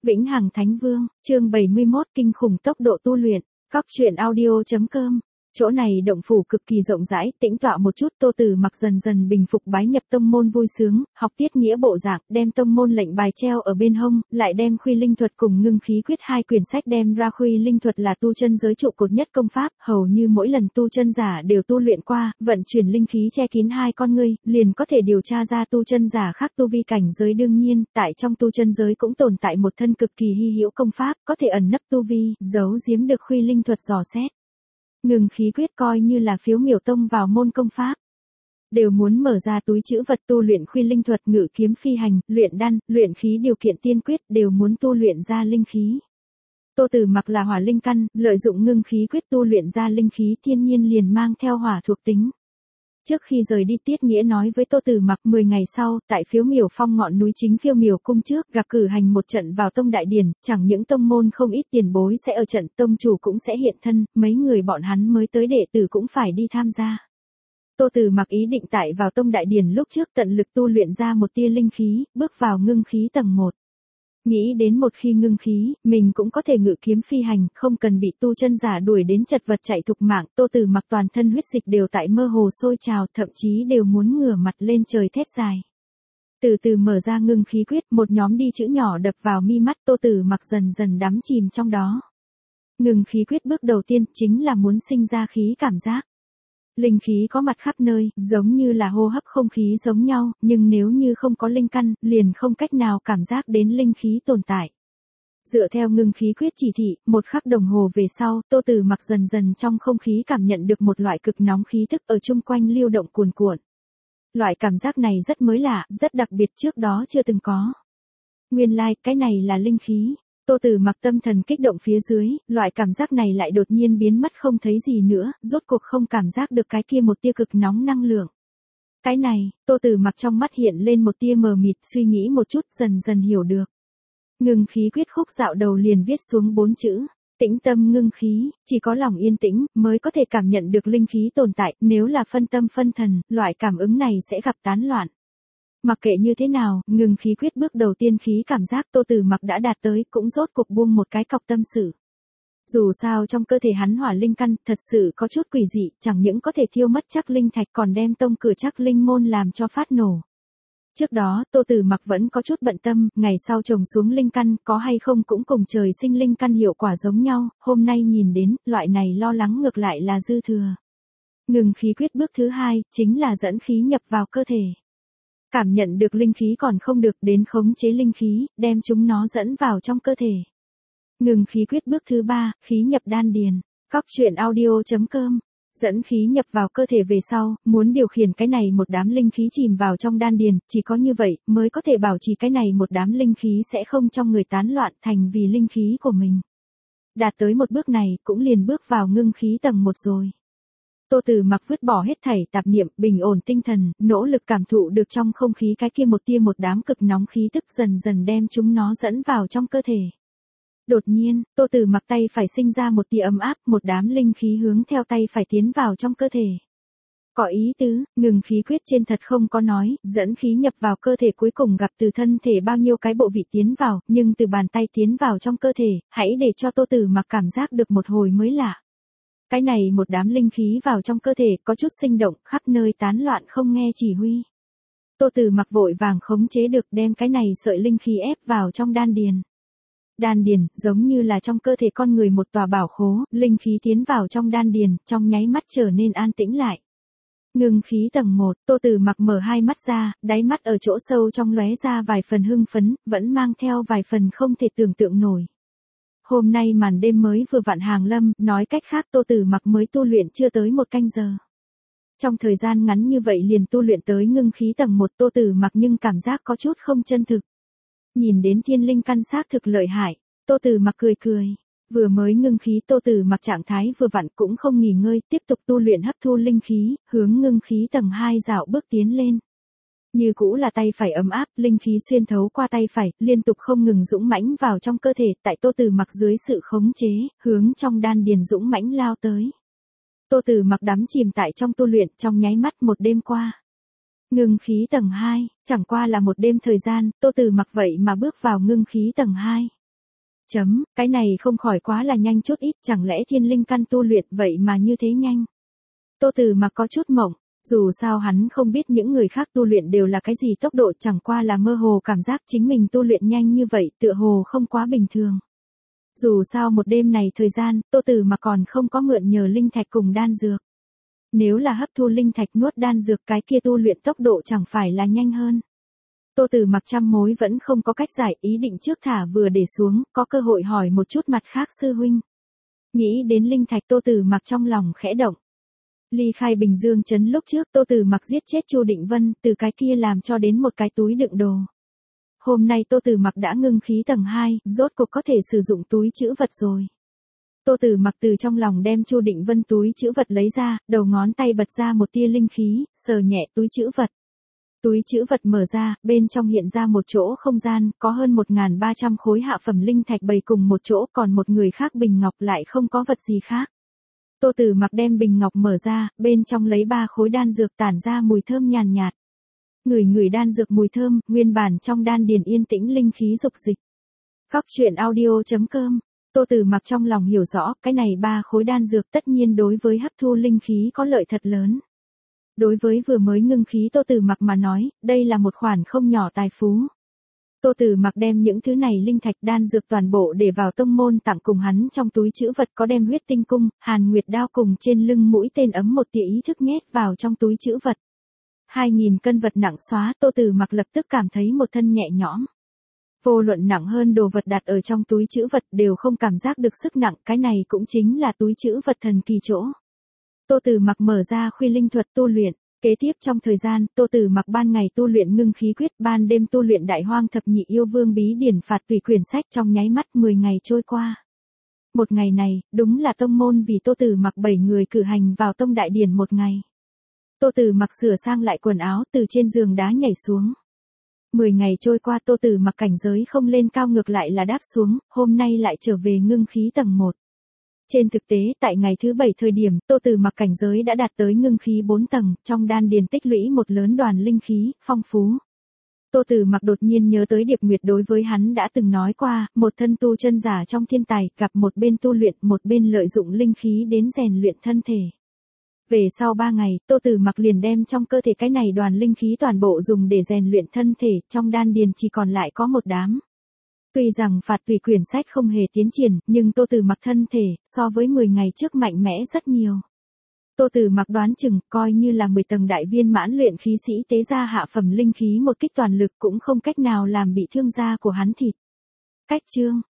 Vĩnh Hằng Thánh Vương, chương 71 kinh khủng tốc độ tu luyện, Cóc truyện audio.com. Chỗ này động phủ cực kỳ rộng rãi, tĩnh tọa một chút, Tô Tử Mặc dần dần bình phục bái nhập tông môn vui sướng, học tiết nghĩa bộ dạng, đem tông môn lệnh bài treo ở bên hông, lại đem Khuy Linh Thuật cùng Ngưng Khí Quyết hai quyển sách đem ra. Khuy Linh Thuật là tu chân giới trụ cột nhất công pháp, hầu như mỗi lần tu chân giả đều tu luyện qua, vận chuyển linh khí che kín hai con ngươi, liền có thể điều tra ra tu chân giả khác tu vi cảnh giới. Đương nhiên, tại trong tu chân giới cũng tồn tại một thân cực kỳ hy hữu công pháp, có thể ẩn nấp tu vi, giấu giếm được Khuy Linh Thuật dò xét. Ngưng Khí Quyết coi như là phiếu miểu tông vào môn công pháp. Đều muốn mở ra túi trữ vật tu luyện Khuy Linh Thuật, ngự kiếm phi hành, luyện đan, luyện khí điều kiện tiên quyết đều muốn tu luyện ra linh khí. Tô Tử Mặc là hỏa linh căn, lợi dụng Ngưng Khí Quyết tu luyện ra linh khí thiên nhiên liền mang theo hỏa thuộc tính. Trước khi rời đi, Tiết Nghĩa nói với Tô Tử Mặc 10 ngày sau, tại phiếu miểu phong ngọn núi chính phiêu miểu cung trước, gặp cử hành một trận vào tông đại điển, chẳng những tông môn không ít tiền bối sẽ ở trận, tông chủ cũng sẽ hiện thân, mấy người bọn hắn mới tới đệ tử cũng phải đi tham gia. Tô Tử Mặc ý định tại vào tông đại điển lúc trước tận lực tu luyện ra một tia linh khí, bước vào ngưng khí tầng 1. Nghĩ đến một khi ngưng khí, mình cũng có thể ngự kiếm phi hành, không cần bị tu chân giả đuổi đến chật vật chạy thục mạng. Tô Tử Mặc toàn thân huyết dịch đều tại mơ hồ sôi trào, thậm chí đều muốn ngửa mặt lên trời thét dài. Từ từ mở ra Ngưng Khí Quyết, một nhóm đi chữ nhỏ đập vào mi mắt, Tô Tử Mặc dần dần đắm chìm trong đó. Ngưng Khí Quyết bước đầu tiên chính là muốn sinh ra khí cảm giác. Linh khí có mặt khắp nơi, giống như là hô hấp không khí giống nhau, nhưng nếu như không có linh căn, liền không cách nào cảm giác đến linh khí tồn tại. Dựa theo Ngưng Khí Quyết chỉ thị, một khắc đồng hồ về sau, Tô Tử Mặc dần dần trong không khí cảm nhận được một loại cực nóng khí tức ở chung quanh lưu động cuồn cuộn. Loại cảm giác này rất mới lạ, rất đặc biệt, trước đó chưa từng có. Nguyên lai, cái này là linh khí. Tô Tử Mặc tâm thần kích động phía dưới, loại cảm giác này lại đột nhiên biến mất không thấy gì nữa, rốt cuộc không cảm giác được cái kia một tia cực nóng năng lượng. Cái này, Tô Tử Mặc trong mắt hiện lên một tia mờ mịt, suy nghĩ một chút dần dần hiểu được. Ngưng Khí Quyết khúc dạo đầu liền viết xuống 4 chữ, tĩnh tâm ngưng khí, chỉ có lòng yên tĩnh mới có thể cảm nhận được linh khí tồn tại, nếu là phân tâm phân thần, loại cảm ứng này sẽ gặp tán loạn. Mặc kệ như thế nào, Ngưng Khí Quyết bước đầu tiên khí cảm giác Tô Tử Mặc đã đạt tới, cũng rốt cuộc buông một cái cọc tâm sự. Dù sao trong cơ thể hắn hỏa linh căn thật sự có chút quỷ dị, chẳng những có thể thiêu mất Trắc Linh Thạch còn đem tông cửa Trắc Linh môn làm cho phát nổ. Trước đó, Tô Tử Mặc vẫn có chút bận tâm, ngày sau trồng xuống linh căn có hay không cũng cùng trời sinh linh căn hiệu quả giống nhau, hôm nay nhìn đến, loại này lo lắng ngược lại là dư thừa. Ngưng Khí Quyết bước thứ 2, chính là dẫn khí nhập vào cơ thể. Cảm nhận được linh khí còn không được, đến khống chế linh khí, đem chúng nó dẫn vào trong cơ thể. Ngưng Khí Quyết bước thứ 3, khí nhập đan điền. Cóc truyện audio.com. Dẫn khí nhập vào cơ thể về sau, muốn điều khiển cái này một đám linh khí chìm vào trong đan điền, chỉ có như vậy mới có thể bảo trì cái này một đám linh khí sẽ không trong người tán loạn thành vì linh khí của mình. Đạt tới một bước này, cũng liền bước vào ngưng khí tầng 1 rồi. Tô Tử Mặc vứt bỏ hết thảy tạp niệm, bình ổn tinh thần, nỗ lực cảm thụ được trong không khí cái kia một tia một đám cực nóng khí tức, dần dần đem chúng nó dẫn vào trong cơ thể. Đột nhiên, Tô Tử Mặc tay phải sinh ra một tia ấm áp, một đám linh khí hướng theo tay phải tiến vào trong cơ thể. Có ý tứ, Ngưng Khí Quyết trên thật không có nói, dẫn khí nhập vào cơ thể cuối cùng gặp từ thân thể bao nhiêu cái bộ vị tiến vào, nhưng từ bàn tay tiến vào trong cơ thể, hãy để cho Tô Tử Mặc cảm giác được một hồi mới lạ. Cái này một đám linh khí vào trong cơ thể có chút sinh động, khắp nơi tán loạn không nghe chỉ huy. Tô Tử Mặc vội vàng khống chế được, đem cái này sợi linh khí ép vào trong đan điền. Đan điền, giống như là trong cơ thể con người một tòa bảo khố, linh khí tiến vào trong đan điền, trong nháy mắt trở nên an tĩnh lại. Ngưng khí tầng 1, Tô Tử Mặc mở hai mắt ra, đáy mắt ở chỗ sâu trong lóe ra vài phần hưng phấn, vẫn mang theo vài phần không thể tưởng tượng nổi. Hôm nay màn đêm mới vừa vặn hàng lâm, nói cách khác Tô Tử Mặc mới tu luyện chưa tới 1 canh giờ. Trong thời gian ngắn như vậy liền tu luyện tới ngưng khí tầng 1, Tô Tử Mặc nhưng cảm giác có chút không chân thực. Nhìn đến thiên linh căn xác thực lợi hại, Tô Tử Mặc cười cười. Vừa mới ngưng khí, Tô Tử Mặc trạng thái vừa vặn cũng không nghỉ ngơi, tiếp tục tu luyện hấp thu linh khí, hướng ngưng khí tầng 2 dạo bước tiến lên. Như cũ là tay phải ấm áp, linh khí xuyên thấu qua tay phải, liên tục không ngừng dũng mãnh vào trong cơ thể, tại Tô Tử Mặc dưới sự khống chế, hướng trong đan điền dũng mãnh lao tới. Tô Tử Mặc đắm chìm tại trong tu luyện, trong nháy mắt một đêm qua. Ngưng khí tầng 2, chẳng qua là một đêm thời gian, Tô Tử Mặc vậy mà bước vào ngưng khí tầng 2. Cái này không khỏi quá là nhanh chút ít, chẳng lẽ thiên linh căn tu luyện vậy mà như thế nhanh? Tô Từ Mặc có chút mộng, dù sao hắn không biết những người khác tu luyện đều là cái gì tốc độ, chẳng qua là mơ hồ cảm giác chính mình tu luyện nhanh như vậy tựa hồ không quá bình thường. Dù sao một đêm này thời gian, Tô Từ Mặc còn không có mượn nhờ linh thạch cùng đan dược. Nếu là hấp thu linh thạch nuốt đan dược cái kia tu luyện tốc độ chẳng phải là nhanh hơn. Tô Từ Mặc trăm mối vẫn không có cách giải, ý định trước thả vừa để xuống, có cơ hội hỏi một chút mặt khác sư huynh. Nghĩ đến linh thạch Tô Từ Mặc trong lòng khẽ động. Ly khai Bình Dương trấn lúc trước Tô Từ Mặc giết chết Chu Định Vân, từ cái kia làm cho đến một cái túi đựng đồ. Hôm nay Tô Từ Mặc đã ngưng khí tầng 2, rốt cuộc có thể sử dụng túi trữ vật rồi. Tô Từ Mặc từ trong lòng đem Chu Định Vân túi trữ vật lấy ra, đầu ngón tay bật ra một tia linh khí, sờ nhẹ túi trữ vật. Túi trữ vật mở ra, bên trong hiện ra một chỗ không gian, có hơn 1.300 khối hạ phẩm linh thạch bày cùng một chỗ, còn một người khác bình ngọc lại không có vật gì khác. Tô Từ Mặc đem bình ngọc mở ra, bên trong lấy 3 khối đan dược tản ra mùi thơm nhàn nhạt. Ngửi đan dược mùi thơm, nguyên bản trong đan điền yên tĩnh linh khí dục dịch. Cóc truyện audio.com. Tô Từ Mặc trong lòng hiểu rõ, cái này 3 khối đan dược tất nhiên đối với hấp thu linh khí có lợi thật lớn. Đối với vừa mới ngưng khí Tô Từ Mặc mà nói, đây là một khoản không nhỏ tài phú. Tô Từ Mặc đem những thứ này linh thạch đan dược toàn bộ để vào tông môn tặng cùng hắn trong túi trữ vật, có đem huyết tinh cung, Hàn Nguyệt đao cùng trên lưng mũi tên ấm một tia ý thức nhét vào trong túi trữ vật. 2.000 cân vật nặng xóa, Tô Từ Mặc lập tức cảm thấy một thân nhẹ nhõm. Vô luận nặng hơn đồ vật đặt ở trong túi trữ vật đều không cảm giác được sức nặng, cái này cũng chính là túi trữ vật thần kỳ chỗ. Tô Từ Mặc mở ra Khuy Linh thuật tu luyện. Kế tiếp trong thời gian, Tô Từ Mặc ban ngày tu luyện ngưng khí quyết, ban đêm tu luyện Đại Hoang Thập Nhị Yêu Vương bí điển phạt tùy quyển sách, trong nháy mắt 10 ngày trôi qua. Một ngày này, đúng là tông môn vì Tô Từ Mặc 7 người cử hành vào tông đại điển một ngày. Tô Từ Mặc sửa sang lại quần áo, từ trên giường đá nhảy xuống. 10 ngày trôi qua Tô Từ Mặc cảnh giới không lên cao ngược lại là đáp xuống, hôm nay lại trở về ngưng khí tầng 1. Trên thực tế, tại ngày thứ 7 thời điểm, Tô Từ Mặc cảnh giới đã đạt tới ngưng khí 4 tầng, trong đan điền tích lũy một lớn đoàn linh khí, phong phú. Tô Từ Mặc đột nhiên nhớ tới Điệp Nguyệt đối với hắn đã từng nói qua, một thân tu chân giả trong thiên tài, gặp một bên tu luyện, một bên lợi dụng linh khí đến rèn luyện thân thể. Về sau 3 ngày, Tô Từ Mặc liền đem trong cơ thể cái này đoàn linh khí toàn bộ dùng để rèn luyện thân thể, trong đan điền chỉ còn lại có một đám. Tuy rằng phạt tùy quyển sách không hề tiến triển, nhưng Tô Từ Mặc thân thể, so với 10 ngày trước mạnh mẽ rất nhiều. Tô Từ Mặc đoán chừng, coi như là 10 tầng đại viên mãn luyện khí sĩ tế ra hạ phẩm linh khí một kích toàn lực cũng không cách nào làm bị thương da của hắn thịt. Cách chương.